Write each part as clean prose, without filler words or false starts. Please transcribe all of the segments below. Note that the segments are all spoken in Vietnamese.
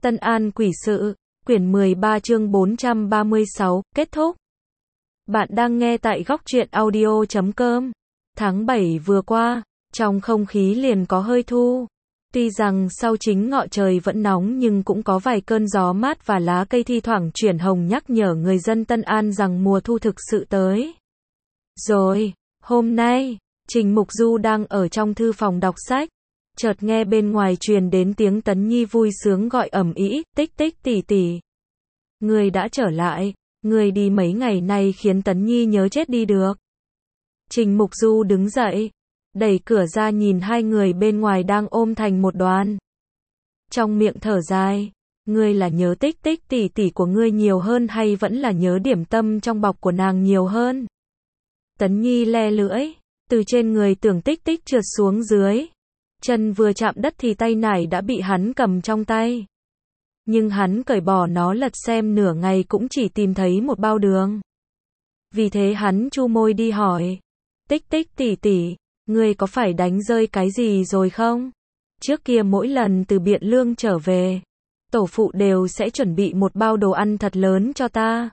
Tân An Quỷ Sự, quyển 13 chương 436, kết thúc. Bạn đang nghe tại góc truyện audio.com. Tháng 7 vừa qua, trong không khí liền có hơi thu. Tuy rằng sau chính ngọ trời vẫn nóng nhưng cũng có vài cơn gió mát và lá cây thi thoảng chuyển hồng nhắc nhở người dân Tân An rằng mùa thu thực sự tới. Rồi, hôm nay, Trình Mục Du đang ở trong thư phòng đọc sách. Chợt nghe bên ngoài truyền đến tiếng Tấn Nhi vui sướng gọi ầm ĩ, tích tích tỉ tỉ. Người đã trở lại, người đi mấy ngày nay khiến Tấn Nhi nhớ chết đi được. Trình Mục Du đứng dậy, đẩy cửa ra nhìn hai người bên ngoài đang ôm thành một đoàn. Trong miệng thở dài, ngươi là nhớ tích tích tỉ tỉ của ngươi nhiều hơn hay vẫn là nhớ điểm tâm trong bọc của nàng nhiều hơn? Tấn Nhi le lưỡi, từ trên người Tưởng Tích Tích trượt xuống dưới. Chân vừa chạm đất thì tay nải đã bị hắn cầm trong tay. Nhưng hắn cởi bỏ nó lật xem nửa ngày cũng chỉ tìm thấy một bao đường. Vì thế hắn chu môi đi hỏi. Tích Tích tỉ tỉ, ngươi có phải đánh rơi cái gì rồi không? Trước kia mỗi lần từ Biện Lương trở về, tổ phụ đều sẽ chuẩn bị một bao đồ ăn thật lớn cho ta.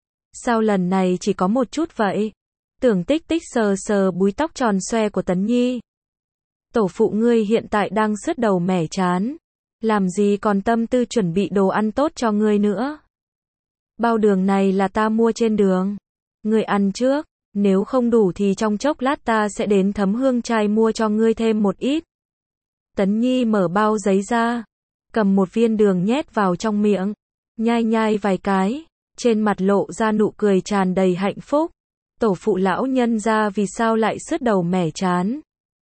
Sao lần này chỉ có một chút vậy? Tưởng Tích Tích sờ sờ búi tóc tròn xoe của Tấn Nhi. Tổ phụ ngươi hiện tại đang sứt đầu mẻ chán, làm gì còn tâm tư chuẩn bị đồ ăn tốt cho ngươi nữa. Bao đường này là ta mua trên đường, ngươi ăn trước, nếu không đủ thì trong chốc lát ta sẽ đến Thấm Hương Trai mua cho ngươi thêm một ít. Tấn Nhi mở bao giấy ra, cầm một viên đường nhét vào trong miệng, nhai nhai vài cái, trên mặt lộ ra nụ cười tràn đầy hạnh phúc. Tổ phụ lão nhân gia vì sao lại sứt đầu mẻ chán?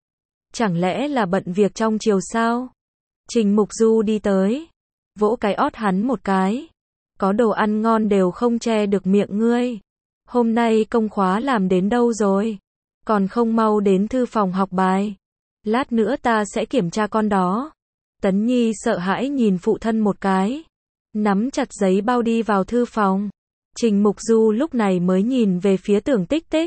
Chẳng lẽ là bận việc trong chiều sao? Trình Mục Du đi tới, vỗ cái ót hắn một cái. Có đồ ăn ngon đều không che được miệng ngươi. Hôm nay công khóa làm đến đâu rồi? Còn không mau đến thư phòng học bài. Lát nữa ta sẽ kiểm tra con đó. Tấn Nhi sợ hãi nhìn phụ thân một cái, nắm chặt giấy bao đi vào thư phòng. Trình Mục Du lúc này mới nhìn về phía Tưởng Tích Tích.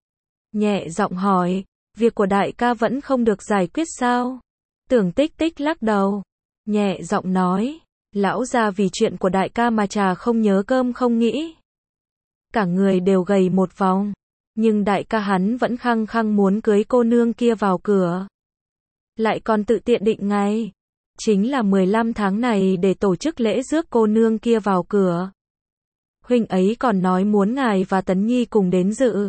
Nhẹ giọng hỏi, việc của đại ca vẫn không được giải quyết sao? Tưởng Tích Tích lắc đầu, nhẹ giọng nói, lão gia vì chuyện của đại ca mà trà không nhớ cơm không nghĩ. Cả người đều gầy một vòng, nhưng đại ca hắn vẫn khăng khăng muốn cưới cô nương kia vào cửa. Lại còn tự tiện định ngày, chính là 15 tháng này để tổ chức lễ rước cô nương kia vào cửa. Huynh ấy còn nói muốn ngài và Tấn Nhi cùng đến dự.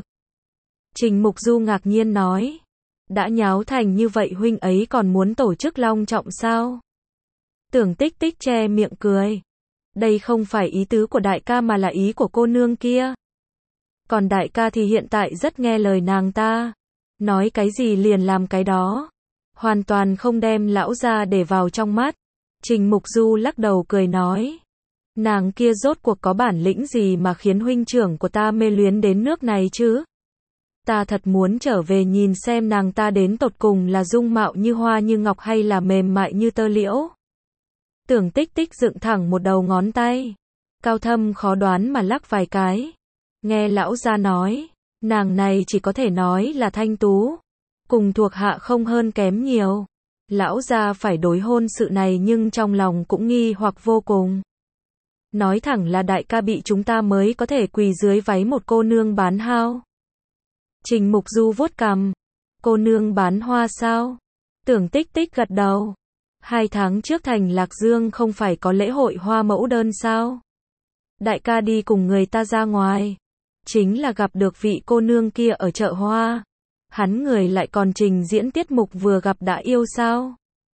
Trình Mục Du ngạc nhiên nói, đã nháo thành như vậy huynh ấy còn muốn tổ chức long trọng sao? Tưởng Tích Tích che miệng cười. Đây không phải ý tứ của đại ca mà là ý của cô nương kia. Còn đại ca thì hiện tại rất nghe lời nàng ta. Nói cái gì liền làm cái đó. Hoàn toàn không đem lão gia để vào trong mắt. Trình Mục Du lắc đầu cười nói. Nàng kia rốt cuộc có bản lĩnh gì mà khiến huynh trưởng của ta mê luyến đến nước này chứ? Ta thật muốn trở về nhìn xem nàng ta đến tột cùng là dung mạo như hoa như ngọc hay là mềm mại như tơ liễu. Tưởng Tích Tích dựng thẳng một đầu ngón tay, cao thâm khó đoán mà lắc vài cái. Nghe lão gia nói, nàng này chỉ có thể nói là thanh tú, cùng thuộc hạ không hơn kém nhiều. Lão gia phải đối hôn sự này nhưng trong lòng cũng nghi hoặc vô cùng. Nói thẳng là đại ca bị chúng ta mới có thể quỳ dưới váy một cô nương bán hao. Trình Mục Du vuốt cằm. Cô nương bán hoa sao? Tưởng Tích Tích gật đầu. 2 tháng trước thành Lạc Dương không phải có lễ hội hoa mẫu đơn sao? Đại ca đi cùng người ta ra ngoài, chính là gặp được vị cô nương kia ở chợ hoa. Hắn người lại còn trình diễn tiết mục vừa gặp đã yêu sao?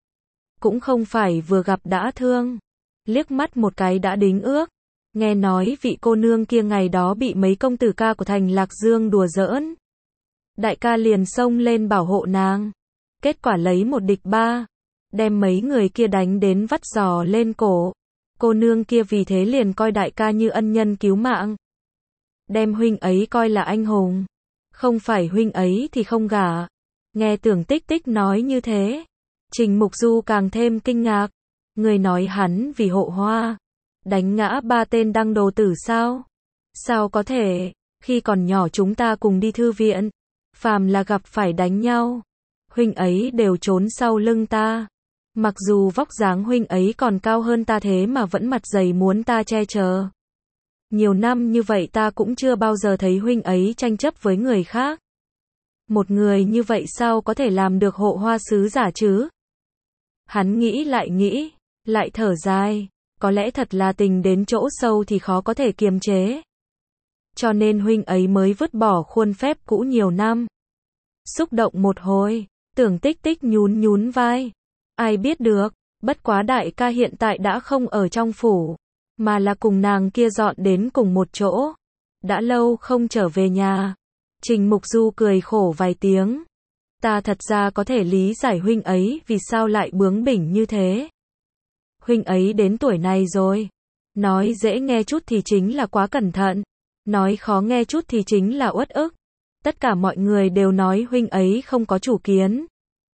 Cũng không phải vừa gặp đã thương. Liếc mắt một cái đã đính ước. Nghe nói vị cô nương kia ngày đó bị mấy công tử ca của thành Lạc Dương đùa giỡn. Đại ca liền xông lên bảo hộ nàng. Kết quả lấy 1 địch 3. Đem mấy người kia đánh đến vắt giò lên cổ. Cô nương kia vì thế liền coi đại ca như ân nhân cứu mạng. Đem huynh ấy coi là anh hùng. Không phải huynh ấy thì không gả. Nghe Tưởng Tích Tích nói như thế, Trình Mục Du càng thêm kinh ngạc. Người nói hắn vì hộ hoa, đánh ngã 3 tên đăng đồ tử sao? Sao có thể, khi còn nhỏ chúng ta cùng đi thư viện, phàm là gặp phải đánh nhau, huynh ấy đều trốn sau lưng ta. Mặc dù vóc dáng huynh ấy còn cao hơn ta thế mà vẫn mặt dày muốn ta che chở. Nhiều năm như vậy ta cũng chưa bao giờ thấy huynh ấy tranh chấp với người khác. Một người như vậy sao có thể làm được hộ hoa sứ giả chứ? Hắn nghĩ, lại thở dài. Có lẽ thật là tình đến chỗ sâu thì khó có thể kiềm chế. Cho nên huynh ấy mới vứt bỏ khuôn phép cũ nhiều năm. Xúc động một hồi, Tưởng Tích Tích nhún vai. Ai biết được, bất quá đại ca hiện tại đã không ở trong phủ, mà là cùng nàng kia dọn đến cùng một chỗ. Đã lâu không trở về nhà. Trình Mục Du cười khổ vài tiếng. Ta thật ra có thể lý giải huynh ấy vì sao lại bướng bỉnh như thế. Huynh ấy đến tuổi này rồi. Nói dễ nghe chút thì chính là quá cẩn thận. Nói khó nghe chút thì chính là uất ức. Tất cả mọi người đều nói huynh ấy không có chủ kiến.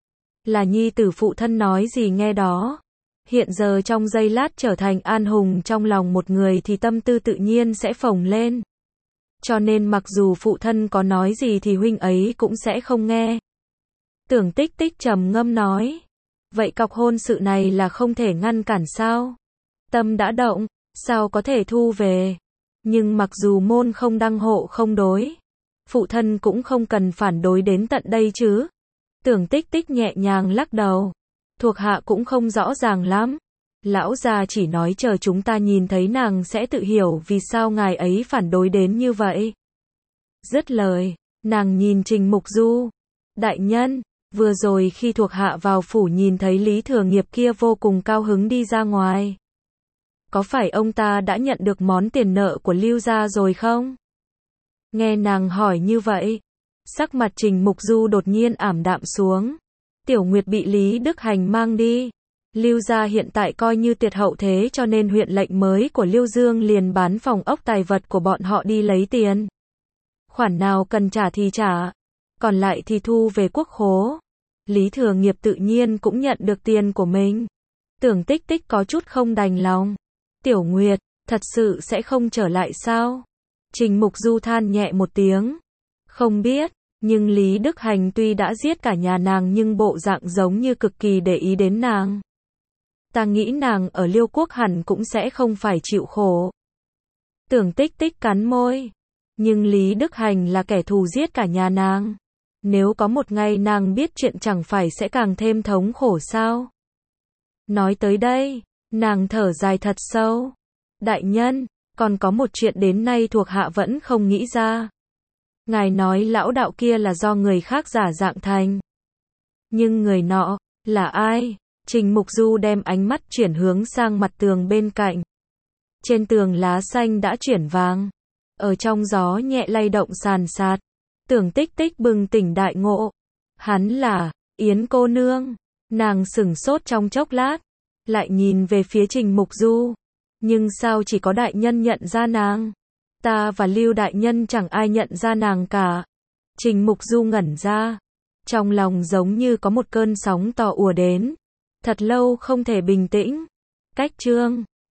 Là nhi tử phụ thân nói gì nghe đó. Hiện giờ trong giây lát trở thành an hùng trong lòng một người thì tâm tư tự nhiên sẽ phồng lên. Cho nên mặc dù phụ thân có nói gì thì huynh ấy cũng sẽ không nghe. Tưởng Tích Tích trầm ngâm nói. Vậy cọc hôn sự này là không thể ngăn cản sao? Tâm đã động, sao có thể thu về? Nhưng mặc dù môn không đăng hộ không đối, phụ thân cũng không cần phản đối đến tận đây chứ. Tưởng Tích Tích nhẹ nhàng lắc đầu. Thuộc hạ cũng không rõ ràng lắm. Lão già chỉ nói chờ chúng ta nhìn thấy nàng sẽ tự hiểu vì sao ngài ấy phản đối đến như vậy. Dứt lời, nàng nhìn Trình Mục Du. Đại nhân, vừa rồi khi thuộc hạ vào phủ nhìn thấy Lý Thừa Nghiệp kia vô cùng cao hứng đi ra ngoài. Có phải ông ta đã nhận được món tiền nợ của Lưu gia rồi không? Nghe nàng hỏi như vậy, sắc mặt Trình Mục Du đột nhiên ảm đạm xuống. Tiểu Nguyệt bị Lý Đức Hành mang đi. Lưu gia hiện tại coi như tuyệt hậu thế cho nên huyện lệnh mới của Lưu Dương liền bán phòng ốc tài vật của bọn họ đi lấy tiền. Khoản nào cần trả thì trả, còn lại thì thu về quốc khố. Lý Thừa Nghiệp tự nhiên cũng nhận được tiền của mình. Tưởng Tích Tích có chút không đành lòng. Tiểu Nguyệt, thật sự sẽ không trở lại sao? Trình Mục Du than nhẹ một tiếng. Không biết, nhưng Lý Đức Hành tuy đã giết cả nhà nàng nhưng bộ dạng giống như cực kỳ để ý đến nàng. Ta nghĩ nàng ở Liêu Quốc hẳn cũng sẽ không phải chịu khổ. Tưởng Tích Tích cắn môi. Nhưng Lý Đức Hành là kẻ thù giết cả nhà nàng. Nếu có một ngày nàng biết chuyện chẳng phải sẽ càng thêm thống khổ sao? Nói tới đây, nàng thở dài thật sâu. Đại nhân, còn có một chuyện đến nay thuộc hạ vẫn không nghĩ ra. Ngài nói lão đạo kia là do người khác giả dạng thành. Nhưng người nọ, là ai? Trình Mục Du đem ánh mắt chuyển hướng sang mặt tường bên cạnh. Trên tường lá xanh đã chuyển vàng. Ở trong gió nhẹ lay động sàn sạt. Tưởng Tích Tích bừng tỉnh đại ngộ. Hắn là Yến cô nương. Nàng sửng sốt trong chốc lát, lại nhìn về phía Trình Mục Du. Nhưng sao chỉ có đại nhân nhận ra nàng? Ta và Lưu đại nhân chẳng ai nhận ra nàng cả. Trình Mục Du ngẩn ra. Trong lòng giống như có một cơn sóng to ùa đến. Thật lâu không thể bình tĩnh. Cách chương